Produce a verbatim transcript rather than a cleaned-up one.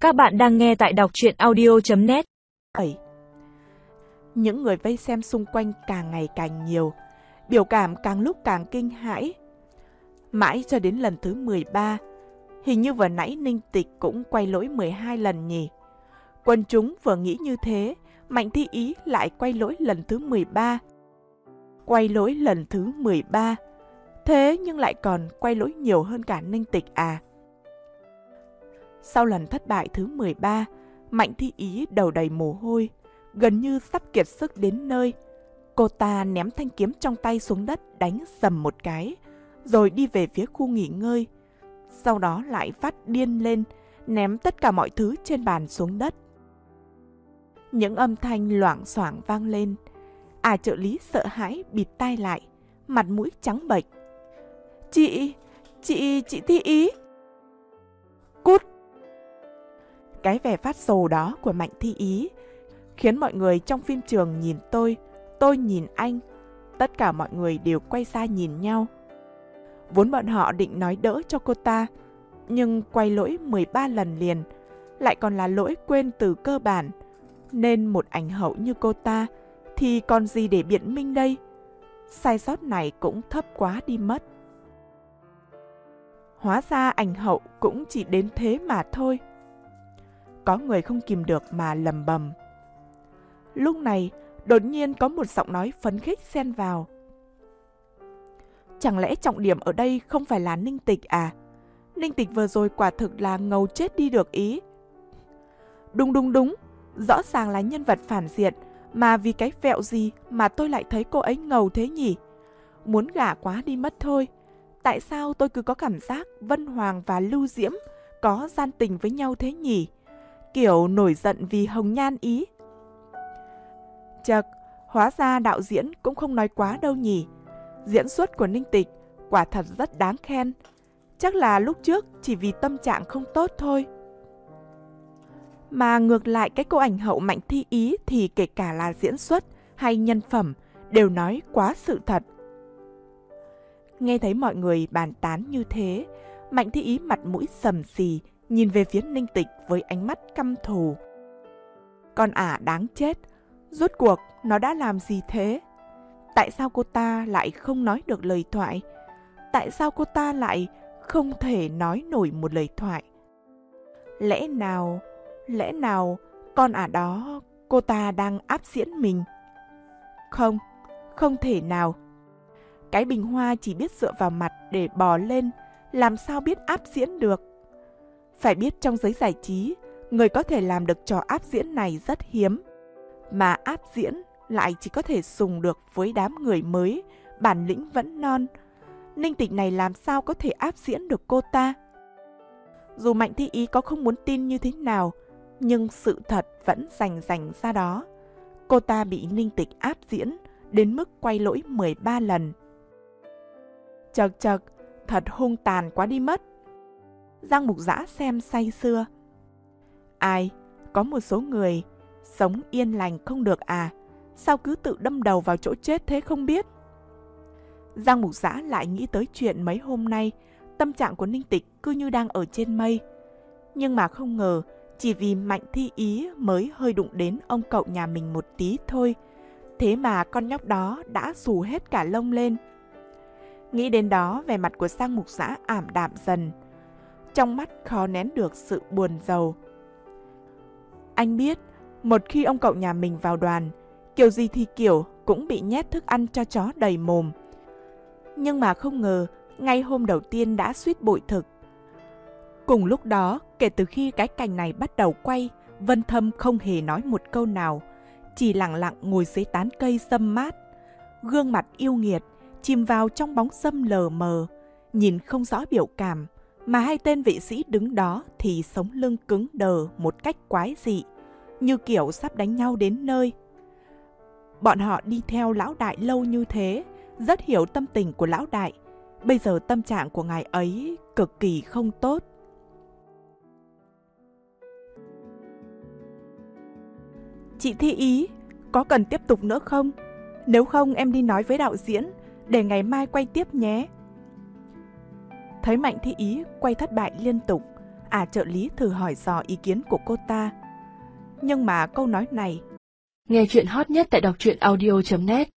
Các bạn đang nghe tại đọc truyện audio chấm net. bảy. Những người vây xem xung quanh càng ngày càng nhiều, biểu cảm càng lúc càng kinh hãi. Mãi cho đến lần thứ mười ba, hình như vừa nãy Ninh Tịch cũng quay lỗi mười hai lần nhỉ. Quần chúng vừa nghĩ như thế, Mạnh Thi Ý lại quay lỗi lần thứ mười ba. Quay lỗi lần thứ mười ba, thế nhưng lại còn quay lỗi nhiều hơn cả Ninh Tịch à. Sau lần thất bại thứ mười ba, Mạnh Thi Ý đầu đầy mồ hôi, gần như sắp kiệt sức đến nơi. Cô ta ném thanh kiếm trong tay xuống đất đánh sầm một cái, rồi đi về phía khu nghỉ ngơi. Sau đó lại phát điên lên, ném tất cả mọi thứ trên bàn xuống đất. Những âm thanh loảng xoảng vang lên. À trợ lý sợ hãi bịt tai lại, mặt mũi trắng bệch. Chị, chị, chị Thi Ý. Cút! Cái vẻ phát sồ đó của Mạnh Thi Ý khiến mọi người trong phim trường nhìn tôi, tôi nhìn anh. Tất cả mọi người đều quay ra nhìn nhau. Vốn bọn họ định nói đỡ cho cô ta, nhưng quay lỗi mười ba lần liền, lại còn là lỗi quên từ cơ bản, nên một ảnh hậu như cô ta thì còn gì để biện minh đây. Sai sót này cũng thấp quá đi mất. Hóa ra ảnh hậu cũng chỉ đến thế mà thôi. Có người không kìm được mà lầm bầm. Lúc này, đột nhiên có một giọng nói phấn khích xen vào. Chẳng lẽ trọng điểm ở đây không phải là Ninh Tịch à? Ninh Tịch vừa rồi quả thực là ngầu chết đi được ý. Đúng đúng đúng, rõ ràng là nhân vật phản diện, mà vì cái vẹo gì mà tôi lại thấy cô ấy ngầu thế nhỉ? Muốn gả quá đi mất thôi. Tại sao tôi cứ có cảm giác Vân Hoàng và Lưu Diễm có gian tình với nhau thế nhỉ? Kiểu nổi giận vì hồng nhan ý. Chật, hóa ra đạo diễn cũng không nói quá đâu nhỉ. Diễn xuất của Ninh Tịch quả thật rất đáng khen. Chắc là lúc trước chỉ vì tâm trạng không tốt thôi. Mà ngược lại cái cô ảnh hậu Mạnh Thi Ý thì kể cả là diễn xuất hay nhân phẩm đều nói quá sự thật. Nghe thấy mọi người bàn tán như thế, Mạnh Thi Ý mặt mũi sầm xì, nhìn về phía Ninh Tịch với ánh mắt căm thù. Con ả đáng chết, rốt cuộc nó đã làm gì thế? Tại sao cô ta lại không nói được lời thoại? Tại sao cô ta lại không thể nói nổi một lời thoại? Lẽ nào, lẽ nào con ả đó cô ta đang áp diễn mình? Không, không thể nào. Cái bình hoa chỉ biết dựa vào mặt để bò lên, làm sao biết áp diễn được? Phải biết trong giới giải trí, người có thể làm được trò áp diễn này rất hiếm. Mà áp diễn lại chỉ có thể dùng được với đám người mới, bản lĩnh vẫn non. Ninh Tịch này làm sao có thể áp diễn được cô ta? Dù Mạnh Thi Ý có không muốn tin như thế nào, nhưng sự thật vẫn rành rành ra đó. Cô ta bị Ninh Tịch áp diễn đến mức quay lỗi mười ba lần. Chật chật, thật hung tàn quá đi mất. Giang Mục Dã xem say sưa. Ai, có một số người sống yên lành không được à? Sao cứ tự đâm đầu vào chỗ chết thế không biết? Giang Mục Dã lại nghĩ tới chuyện mấy hôm nay, tâm trạng của Ninh Tịch cứ như đang ở trên mây. Nhưng mà không ngờ, chỉ vì Mạnh Thi Ý mới hơi đụng đến ông cậu nhà mình một tí thôi, thế mà con nhóc đó đã xù hết cả lông lên. Nghĩ đến đó, vẻ mặt của Giang Mục Dã ảm đạm dần. Trong mắt khó nén được sự buồn rầu. Anh biết, một khi ông cậu nhà mình vào đoàn, kiểu gì thì kiểu cũng bị nhét thức ăn cho chó đầy mồm. Nhưng mà không ngờ, ngay hôm đầu tiên đã suýt bội thực. Cùng lúc đó, kể từ khi cái cảnh này bắt đầu quay, Vân Thâm không hề nói một câu nào, chỉ lặng lặng ngồi dưới tán cây râm mát. Gương mặt yêu nghiệt, chìm vào trong bóng râm lờ mờ, nhìn không rõ biểu cảm, mà hai tên vệ sĩ đứng đó thì sống lưng cứng đờ một cách quái dị, như kiểu sắp đánh nhau đến nơi. Bọn họ đi theo lão đại lâu như thế, rất hiểu tâm tình của lão đại. Bây giờ tâm trạng của ngài ấy cực kỳ không tốt. Chị Thi Ý, có cần tiếp tục nữa không? Nếu không em đi nói với đạo diễn, để ngày mai quay tiếp nhé. Thấy Mạnh Thi Ý quay thất bại liên tục, À trợ lý thử hỏi dò ý kiến của cô ta. Nhưng mà câu nói này. Nghe chuyện hot nhất tại đọc truyện audio chấm net